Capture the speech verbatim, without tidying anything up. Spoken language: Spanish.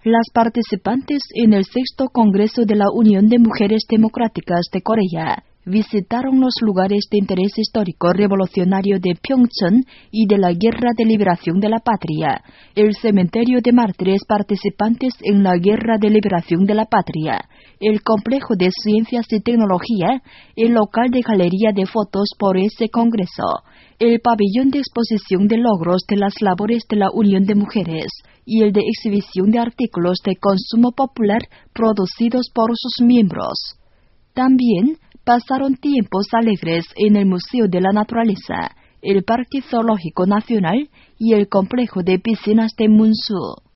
Las participantes en el sexto Congreso de la Unión de Mujeres Democráticas de Corea visitaron los lugares de interés histórico revolucionario de Pyeongchon y de la Guerra de Liberación de la Patria, el cementerio de mártires participantes en la Guerra de Liberación de la Patria, el complejo de ciencias y tecnología, el local de galería de fotos por ese congreso, el pabellón de exposición de logros de las labores de la Unión de Mujeres y el de exhibición de artículos de consumo popular producidos por sus miembros. También pasaron tiempos alegres en el Museo de la Naturaleza, el Parque Zoológico Nacional y el complejo de piscinas de Munsu.